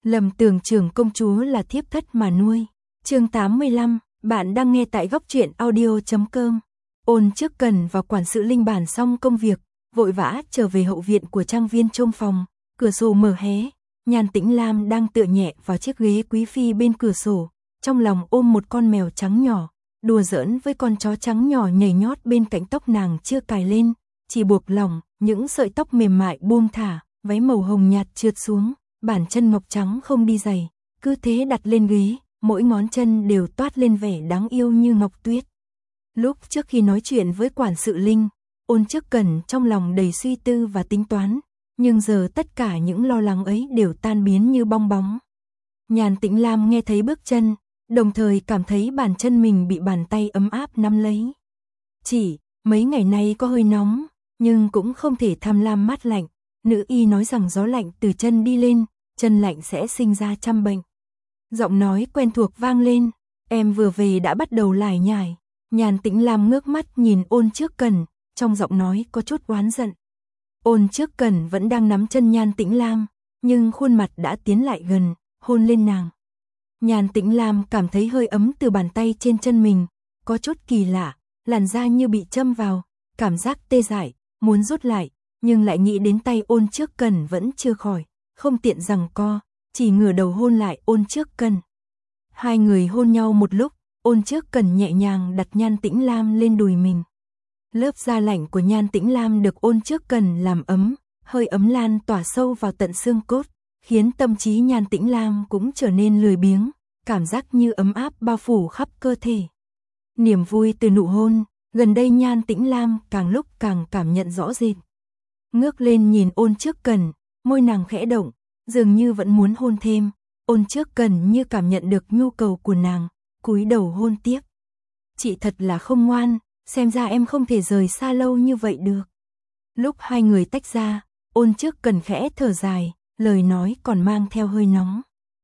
Lầm tưởng trưởng công chúa là thiếp thất mà nuôi. Chương 85, bạn đang nghe tại góc truyện audio.com. Ôn Trước Cần và quản sự Linh bàn xong công việc, vội vã trở về hậu viện của trang viên trông phòng, cửa sổ mở hé, Nhan Tĩnh Lam đang tựa nhẹ vào chiếc ghế quý phi bên cửa sổ, trong lòng ôm một con mèo trắng nhỏ, đùa giỡn với con chó trắng nhỏ nhảy nhót bên cạnh tóc nàng chưa cài lên, chỉ buộc lỏng, những sợi tóc mềm mại buông thả, váy màu hồng nhạt trượt xuống, bàn chân ngọc trắng không đi giày, cứ thế đặt lên ghế, mỗi ngón chân đều toát lên vẻ đáng yêu như ngọc tuyết. Lúc trước khi nói chuyện với quản sự Linh, Ôn Trước Cần trong lòng đầy suy tư và tính toán, nhưng giờ tất cả những lo lắng ấy đều tan biến như bong bóng. Nhan Tĩnh Lam nghe thấy bước chân, đồng thời cảm thấy bàn chân mình bị bàn tay ấm áp nắm lấy. Chỉ, mấy ngày nay có hơi nóng, nhưng cũng không thể tham lam mát lạnh, nữ y nói rằng gió lạnh từ chân đi lên, chân lạnh sẽ sinh ra trăm bệnh. Giọng nói quen thuộc vang lên, em vừa về đã bắt đầu lải nhải. Nhan Tĩnh Lam ngước mắt nhìn Ôn Trước Cần, trong giọng nói có chút oán giận. Ôn Trước Cần vẫn đang nắm chân Nhan Tĩnh Lam, nhưng khuôn mặt đã tiến lại gần, hôn lên nàng. Nhan Tĩnh Lam cảm thấy hơi ấm từ bàn tay trên chân mình, có chút kỳ lạ, làn da như bị châm vào, cảm giác tê dại, muốn rút lại, nhưng lại nghĩ đến tay Ôn Trước Cần vẫn chưa khỏi, không tiện giằng co, chỉ ngửa đầu hôn lại Ôn Trước Cần. Hai người hôn nhau một lúc, Ôn Trước Cần nhẹ nhàng đặt Nhan Tĩnh Lam lên đùi mình. Lớp da lạnh của Nhan Tĩnh Lam được Ôn Trước Cần làm ấm, hơi ấm lan tỏa sâu vào tận xương cốt, khiến tâm trí Nhan Tĩnh Lam cũng trở nên lười biếng, cảm giác như ấm áp bao phủ khắp cơ thể. Niềm vui từ nụ hôn, gần đây Nhan Tĩnh Lam càng lúc càng cảm nhận rõ rệt. Ngước lên nhìn Ôn Trước Cần, môi nàng khẽ động, dường như vẫn muốn hôn thêm. Ôn Trước Cần như cảm nhận được nhu cầu của nàng, cúi đầu hôn tiếp. Chị thật là không ngoan, xem ra em không thể rời xa lâu như vậy được. Lúc hai người tách ra, Ôn Trước Cần khẽ thở dài, lời nói còn mang theo hơi nóng.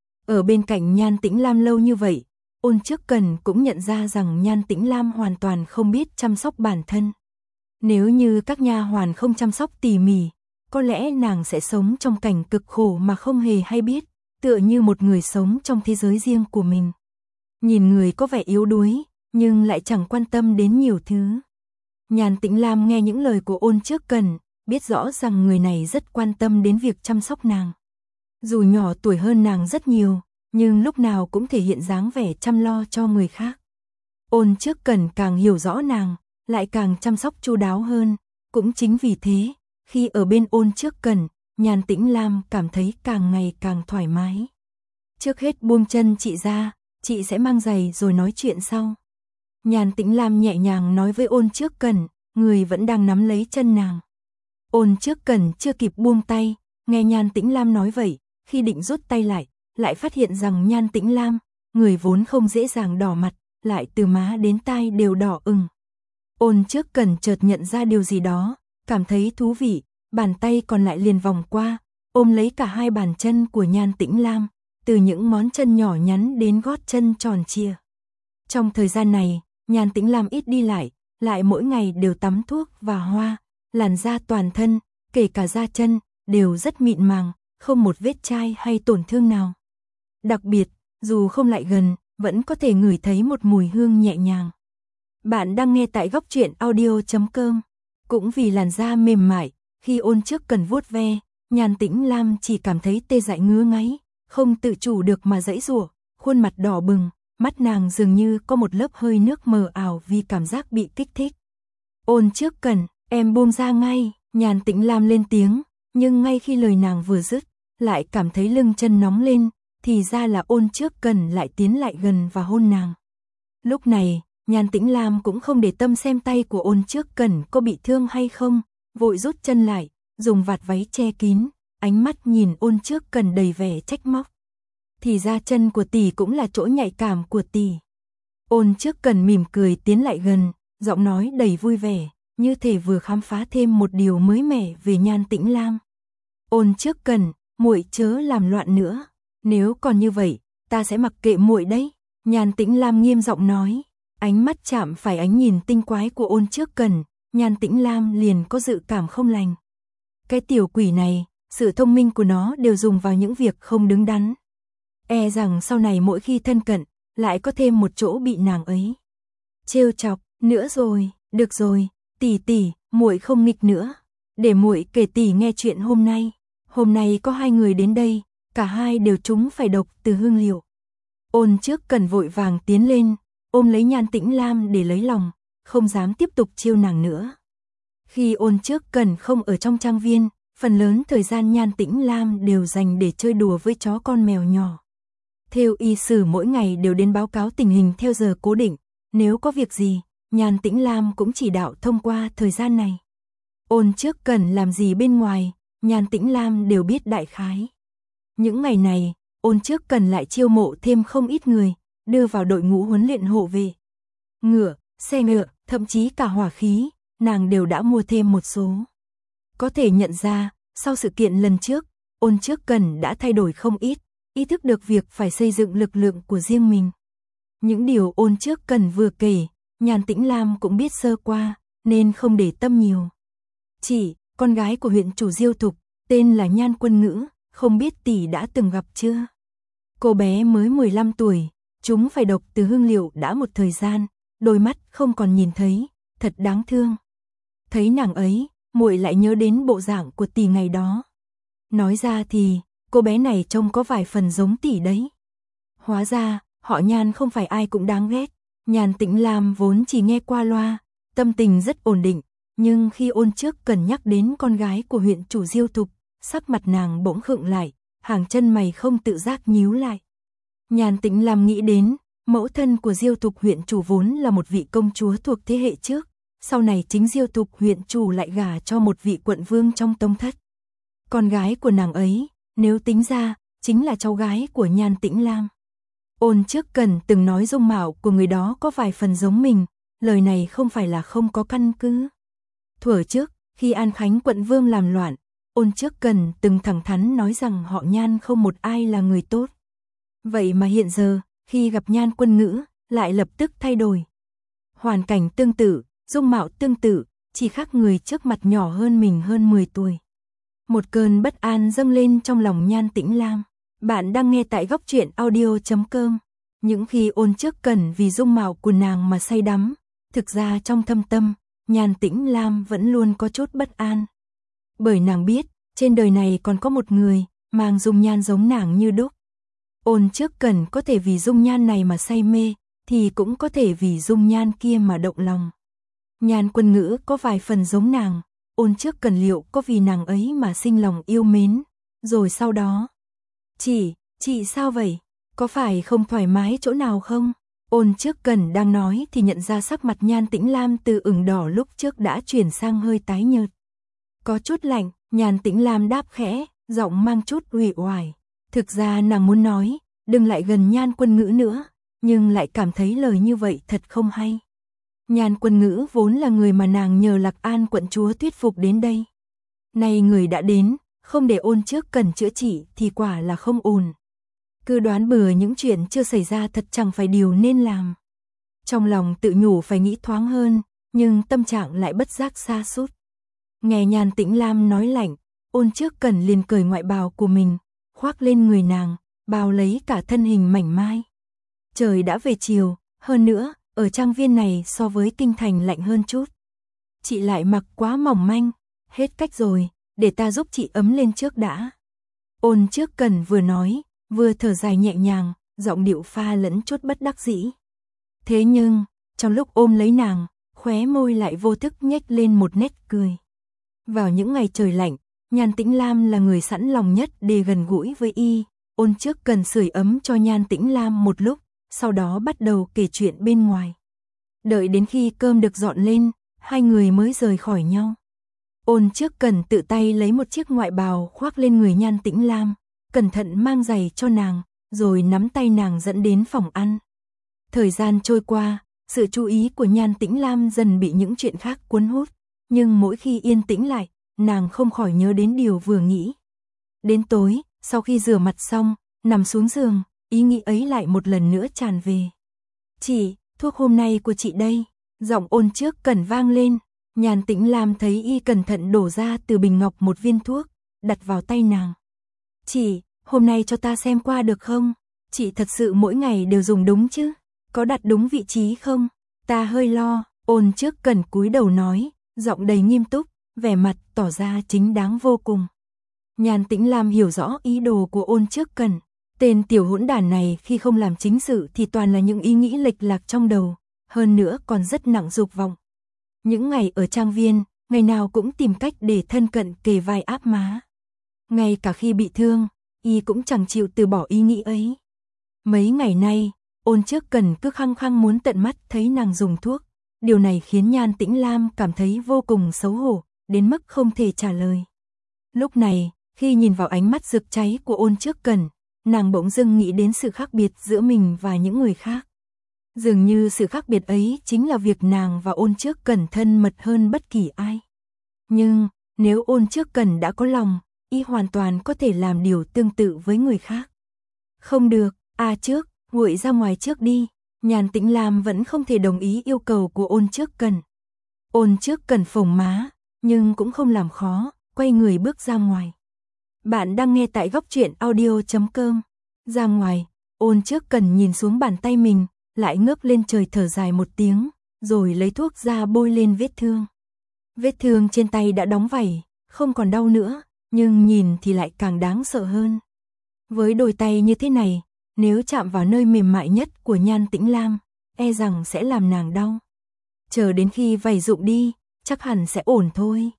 Ở bên cạnh Nhan Tĩnh Lam lâu như vậy, Ôn Trước Cần cũng nhận ra rằng Nhan Tĩnh Lam hoàn toàn không biết chăm sóc bản thân. Nếu như các nha hoàn không chăm sóc tỉ mỉ, có lẽ nàng sẽ sống trong cảnh cực khổ mà không hề hay biết, tựa như một người sống trong thế giới riêng của mình. Nhìn người có vẻ yếu đuối, nhưng lại chẳng quan tâm đến nhiều thứ. Nhan Tĩnh Lam nghe những lời của Ôn Trước Cần, biết rõ rằng người này rất quan tâm đến việc chăm sóc nàng. Dù nhỏ tuổi hơn nàng rất nhiều, nhưng lúc nào cũng thể hiện dáng vẻ chăm lo cho người khác. Ôn Trước Cần càng hiểu rõ nàng, lại càng chăm sóc chu đáo hơn. Cũng chính vì thế, khi ở bên Ôn Trước Cần, Nhan Tĩnh Lam cảm thấy càng ngày càng thoải mái. Trước hết buông chân chị ra, chị sẽ mang giày rồi nói chuyện sau. Nhan Tĩnh Lam nhẹ nhàng nói với Ôn Trước Cần, người vẫn đang nắm lấy chân nàng. Ôn Trước Cần chưa kịp buông tay, nghe Nhan Tĩnh Lam nói vậy, khi định rút tay lại phát hiện rằng Nhan Tĩnh Lam, người vốn không dễ dàng đỏ mặt, lại từ má đến tai đều đỏ ửng. Ôn Trước Cần chợt nhận ra điều gì đó, cảm thấy thú vị, bàn tay còn lại liền vòng qua, ôm lấy cả hai bàn chân của Nhan Tĩnh Lam, từ những ngón chân nhỏ nhắn đến gót chân tròn trịa. Trong thời gian này, Nhan Tĩnh Lam ít đi lại mỗi ngày đều tắm thuốc và hoa, làn da toàn thân, kể cả da chân, đều rất mịn màng, không một vết chai hay tổn thương nào. Đặc biệt, dù không lại gần, vẫn có thể ngửi thấy một mùi hương nhẹ nhàng. Bạn đang nghe tại góc truyện audio.com. Cũng vì làn da mềm mại, khi Ôn Trước Cần vuốt ve, Nhan Tĩnh Lam chỉ cảm thấy tê dại ngứa ngáy, không tự chủ được mà giãy giụa, khuôn mặt đỏ bừng, mắt nàng dường như có một lớp hơi nước mờ ảo vì cảm giác bị kích thích. Ôn Trước Cần, em buông ra ngay, Nhan Tĩnh Lam lên tiếng, nhưng ngay khi lời nàng vừa dứt, lại cảm thấy lưng chân nóng lên, thì ra là Ôn Trước Cần lại tiến lại gần và hôn nàng. Lúc này, Nhan Tĩnh Lam cũng không để tâm xem tay của Ôn Trước Cần có bị thương hay không, vội rút chân lại, dùng vạt váy che kín, ánh mắt nhìn Ôn Trước Cần đầy vẻ trách móc. Thì ra chân của tỷ cũng là chỗ nhạy cảm của tỷ. Ôn Trước Cần mỉm cười tiến lại gần, giọng nói đầy vui vẻ, như thể vừa khám phá thêm một điều mới mẻ về Nhan Tĩnh Lam. Ôn Trước Cần, muội chớ làm loạn nữa, nếu còn như vậy, ta sẽ mặc kệ muội đấy. Nhan Tĩnh Lam nghiêm giọng nói, ánh mắt chạm phải ánh nhìn tinh quái của Ôn Trước Cần, Nhan Tĩnh Lam liền có dự cảm không lành. Cái tiểu quỷ này, sự thông minh của nó đều dùng vào những việc không đứng đắn, e rằng sau này mỗi khi thân cận, lại có thêm một chỗ bị nàng ấy trêu chọc nữa rồi. Được rồi, tỷ, muội không nghịch nữa. Để muội kể tỷ nghe chuyện hôm nay. Hôm nay có 2 người đến đây, cả hai đều trúng phải độc từ hương liệu. Ôn Trước Cần vội vàng tiến lên, ôm lấy Nhan Tĩnh Lam để lấy lòng, không dám tiếp tục trêu nàng nữa. Khi Ôn Trước Cần không ở trong trang viên, phần lớn thời gian Nhan Tĩnh Lam đều dành để chơi đùa với chó con mèo nhỏ. Thêu y sử mỗi ngày đều đến báo cáo tình hình theo giờ cố định, nếu có việc gì, Nhan Tĩnh Lam cũng chỉ đạo thông qua thời gian này. Ôn Trước Cần làm gì bên ngoài, Nhan Tĩnh Lam đều biết đại khái. Những ngày này, Ôn Trước Cần lại chiêu mộ thêm không ít người, đưa vào đội ngũ huấn luyện hộ vệ. Ngựa, xe ngựa, thậm chí cả hỏa khí, nàng đều đã mua thêm một số. Có thể nhận ra, sau sự kiện lần trước, Ôn Trước Cần đã thay đổi không ít, ý thức được việc phải xây dựng lực lượng của riêng mình. Những điều Ôn Trước Cần vừa kể, Nhan Tĩnh Lam cũng biết sơ qua, nên không để tâm nhiều. Chị, con gái của huyện chủ Diêu Thục, tên là Nhan Quân Ngữ, không biết tỷ đã từng gặp chưa? Cô bé mới 15 tuổi, chúng phải độc từ hương liệu đã một thời gian, đôi mắt không còn nhìn thấy, thật đáng thương. Thấy nàng ấy, muội lại nhớ đến bộ dạng của tỷ ngày đó. Nói ra thì, cô bé này trông có vài phần giống tỷ đấy. Hóa ra, họ Nhan không phải ai cũng đáng ghét. Nhan Tĩnh Lam vốn chỉ nghe qua loa, tâm tình rất ổn định, nhưng khi Ôn Trước Cần nhắc đến con gái của huyện chủ Diêu Thục, sắc mặt nàng bỗng khựng lại, hàng chân mày không tự giác nhíu lại. Nhan Tĩnh Lam nghĩ đến, mẫu thân của Diêu Thục huyện chủ vốn là một vị công chúa thuộc thế hệ trước, sau này chính Diêu Thục huyện chủ lại gả cho một vị quận vương trong tông thất. Con gái của nàng ấy, nếu tính ra, chính là cháu gái của Nhan Tĩnh Lam. Ôn Trước Cần từng nói dung mạo của người đó có vài phần giống mình, lời này không phải là không có căn cứ. Thuở trước, khi An Khánh quận vương làm loạn, Ôn Trước Cần từng thẳng thắn nói rằng họ Nhan không một ai là người tốt. Vậy mà hiện giờ, khi gặp Nhan Quân Ngữ, lại lập tức thay đổi. Hoàn cảnh tương tự, dung mạo tương tự, chỉ khác người trước mặt nhỏ hơn mình hơn 10 tuổi. Một cơn bất an dâng lên trong lòng Nhan Tĩnh Lam. Bạn đang nghe tại góc truyện audio.com. Những khi Ôn Trước Cần vì dung mạo của nàng mà say đắm, thực ra trong thâm tâm, Nhan Tĩnh Lam vẫn luôn có chút bất an. Bởi nàng biết, trên đời này còn có một người, mang dung nhan giống nàng như đúc. Ôn Trước Cần có thể vì dung nhan này mà say mê, thì cũng có thể vì dung nhan kia mà động lòng. Nhan Quân Ngữ có vài phần giống nàng, Ôn Trước Cần liệu có vì nàng ấy mà sinh lòng yêu mến, rồi sau đó. Chị sao vậy? Có phải không thoải mái chỗ nào không? Ôn Trước Cần đang nói thì nhận ra sắc mặt Nhan Tĩnh Lam từ ửng đỏ lúc trước đã chuyển sang hơi tái nhợt. Có chút lạnh, Nhan Tĩnh Lam đáp khẽ, giọng mang chút uể oải. Thực ra nàng muốn nói, đừng lại gần Nhan Quân Ngữ nữa, nhưng lại cảm thấy lời như vậy thật không hay. Nhan Quân Ngữ vốn là người mà nàng nhờ Lạc An quận chúa thuyết phục đến đây. Nay người đã đến, không để Ôn Trước Cần chữa trị thì quả là không ổn. Cứ đoán bừa những chuyện chưa xảy ra thật chẳng phải điều nên làm. Trong lòng tự nhủ phải nghĩ thoáng hơn, nhưng tâm trạng lại bất giác sa sút. Nghe Nhan Tĩnh Lam nói lạnh, Ôn Trước Cần liền cởi ngoại bào của mình, khoác lên người nàng, bao lấy cả thân hình mảnh mai. Trời đã về chiều, hơn nữa, ở trang viên này so với kinh thành lạnh hơn chút. Chị lại mặc quá mỏng manh, hết cách rồi, để ta giúp chị ấm lên trước đã. Ôn Trước Cần vừa nói, vừa thở dài nhẹ nhàng, giọng điệu pha lẫn chút bất đắc dĩ. Thế nhưng, trong lúc ôm lấy nàng, khóe môi lại vô thức nhếch lên một nét cười. Vào những ngày trời lạnh, Nhan Tĩnh Lam là người sẵn lòng nhất để gần gũi với y. Ôn Trước Cần sưởi ấm cho Nhan Tĩnh Lam một lúc, sau đó bắt đầu kể chuyện bên ngoài. Đợi đến khi cơm được dọn lên, hai người mới rời khỏi nhau. Ôn Trước Cần tự tay lấy một chiếc ngoại bào khoác lên người Nhan Tĩnh Lam, cẩn thận mang giày cho nàng, rồi nắm tay nàng dẫn đến phòng ăn. Thời gian trôi qua, sự chú ý của Nhan Tĩnh Lam dần bị những chuyện khác cuốn hút, nhưng mỗi khi yên tĩnh lại, nàng không khỏi nhớ đến điều vừa nghĩ. Đến tối, sau khi rửa mặt xong, nằm xuống giường, ý nghĩ ấy lại một lần nữa tràn về. Chị, thuốc hôm nay của chị đây. Giọng Ôn Trước Cần vang lên. Nhan Tĩnh Lam thấy y cẩn thận đổ ra từ bình ngọc một viên thuốc, đặt vào tay nàng. Chị, hôm nay cho ta xem qua được không? Chị thật sự mỗi ngày đều dùng đúng chứ? Có đặt đúng vị trí không? Ta hơi lo. Ôn Trước Cần cúi đầu nói, giọng đầy nghiêm túc, vẻ mặt tỏ ra chính đáng vô cùng. Nhan Tĩnh Lam hiểu rõ ý đồ của Ôn Trước Cần. Tên tiểu hỗn đản này khi không làm chính sự thì toàn là những ý nghĩ lệch lạc trong đầu, hơn nữa còn rất nặng dục vọng. Những ngày ở trang viên, ngày nào cũng tìm cách để thân cận kề vai áp má. Ngay cả khi bị thương, y cũng chẳng chịu từ bỏ ý nghĩ ấy. Mấy ngày nay, Ôn Trước Cần cứ khăng khăng muốn tận mắt thấy nàng dùng thuốc. Điều này khiến Nhan Tĩnh Lam cảm thấy vô cùng xấu hổ, đến mức không thể trả lời. Lúc này, khi nhìn vào ánh mắt rực cháy của Ôn Trước Cần, nàng bỗng dưng nghĩ đến sự khác biệt giữa mình và những người khác. Dường như sự khác biệt ấy chính là việc nàng và Ôn Trước Cần thân mật hơn bất kỳ ai. Nhưng, nếu Ôn Trước Cần đã có lòng, y hoàn toàn có thể làm điều tương tự với người khác. Không được, trước, nguội ra ngoài trước đi. Nhan Tĩnh Lam vẫn không thể đồng ý yêu cầu của Ôn Trước Cần. Ôn Trước Cần phồng má, nhưng cũng không làm khó, quay người bước ra ngoài. Bạn đang nghe tại góc truyện audio.com. Ra ngoài, Ôn Trước Cần nhìn xuống bàn tay mình, lại ngước lên trời thở dài một tiếng, rồi lấy thuốc ra bôi lên vết thương. Vết thương trên tay đã đóng vảy, không còn đau nữa, nhưng nhìn thì lại càng đáng sợ hơn. Với đôi tay như thế này, nếu chạm vào nơi mềm mại nhất của Nhan Tĩnh Lam, e rằng sẽ làm nàng đau. Chờ đến khi vảy rụng đi, chắc hẳn sẽ ổn thôi.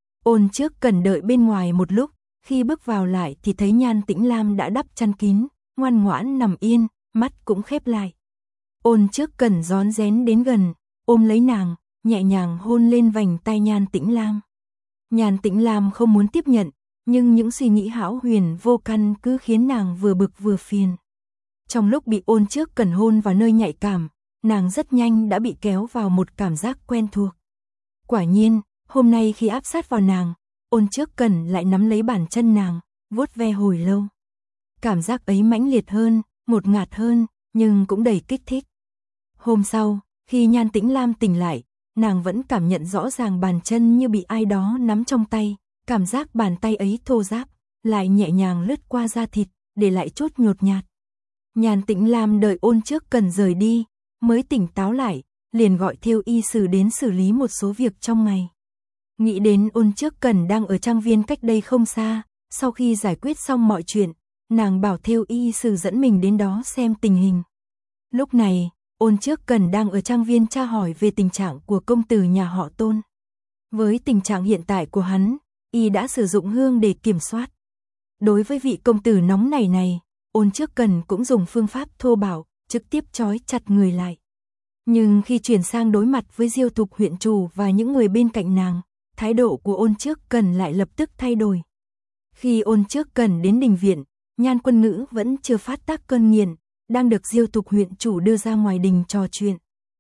Ôn Trước Cần đợi bên ngoài một lúc, khi bước vào lại thì thấy Nhan Tĩnh Lam đã đắp chăn kín, ngoan ngoãn nằm yên, mắt cũng khép lại. Ôn Trước Cần rón rén đến gần, ôm lấy nàng, nhẹ nhàng hôn lên vành tai Nhan Tĩnh Lam. Nhan Tĩnh Lam không muốn tiếp nhận, nhưng những suy nghĩ hão huyền vô căn cứ khiến nàng vừa bực vừa phiền. Trong lúc bị Ôn Trước Cần hôn vào nơi nhạy cảm, nàng rất nhanh đã bị kéo vào một cảm giác quen thuộc. Quả nhiên, hôm nay khi áp sát vào nàng, Ôn Trước Cần lại nắm lấy bàn chân nàng, vuốt ve hồi lâu. Cảm giác ấy mãnh liệt hơn, ngột ngạt hơn, nhưng cũng đầy kích thích. Hôm sau, khi Nhan Tĩnh Lam tỉnh lại, nàng vẫn cảm nhận rõ ràng bàn chân như bị ai đó nắm trong tay, cảm giác bàn tay ấy thô ráp, lại nhẹ nhàng lướt qua da thịt, để lại chốt nhột nhạt. Nhan Tĩnh Lam đợi Ôn Trước Cần rời đi, mới tỉnh táo lại, liền gọi thêu y sử đến xử lý một số việc trong ngày. Nghĩ đến Ôn Trước Cần đang ở trang viên cách đây không xa, sau khi giải quyết xong mọi chuyện, nàng bảo thêu y sử dẫn mình đến đó xem tình hình. Lúc này, Ôn Trước Cần đang ở trang viên tra hỏi về tình trạng của công tử nhà họ Tôn. Với tình trạng hiện tại của hắn, y đã sử dụng hương để kiểm soát. Đối với vị công tử nóng này, Ôn Trước Cần cũng dùng phương pháp thô bạo, trực tiếp trói chặt người lại. Nhưng khi chuyển sang đối mặt với Diêu Thục huyện chủ và những người bên cạnh nàng, thái độ của Ôn Trước Cần lại lập tức thay đổi. Khi Ôn Trước Cần đến đình viện, Nhan Quân Ngữ vẫn chưa phát tác cơn nghiện, đang được Diêu Thục huyện chủ đưa ra ngoài đình trò chuyện.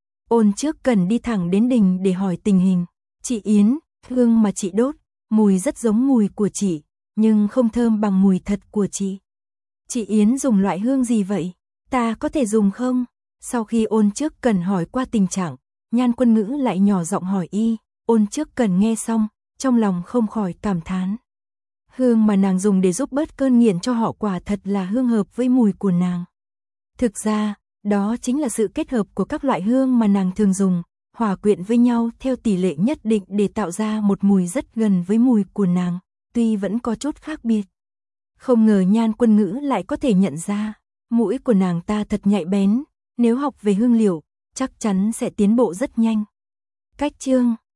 Ôn Trước Cần đi thẳng đến đình để hỏi tình hình. Chị Yến, hương mà chị đốt, mùi rất giống mùi của chị, nhưng không thơm bằng mùi thật của chị. Chị Yến dùng loại hương gì vậy? Ta có thể dùng không? Sau khi Ôn Trước Cần hỏi qua tình trạng, Nhan Quân Ngữ lại nhỏ giọng hỏi y. Ôn Trước Cần nghe xong, trong lòng không khỏi cảm thán. Hương mà nàng dùng để giúp bớt cơn nghiện cho họ quả thật là hương hợp với mùi của nàng. Thực ra, đó chính là sự kết hợp của các loại hương mà nàng thường dùng, hòa quyện với nhau theo tỷ lệ nhất định để tạo ra một mùi rất gần với mùi của nàng, tuy vẫn có chút khác biệt. Không ngờ Nhan Quân Ngữ lại có thể nhận ra, mũi của nàng ta thật nhạy bén, nếu học về hương liệu, chắc chắn sẽ tiến bộ rất nhanh. Cách chương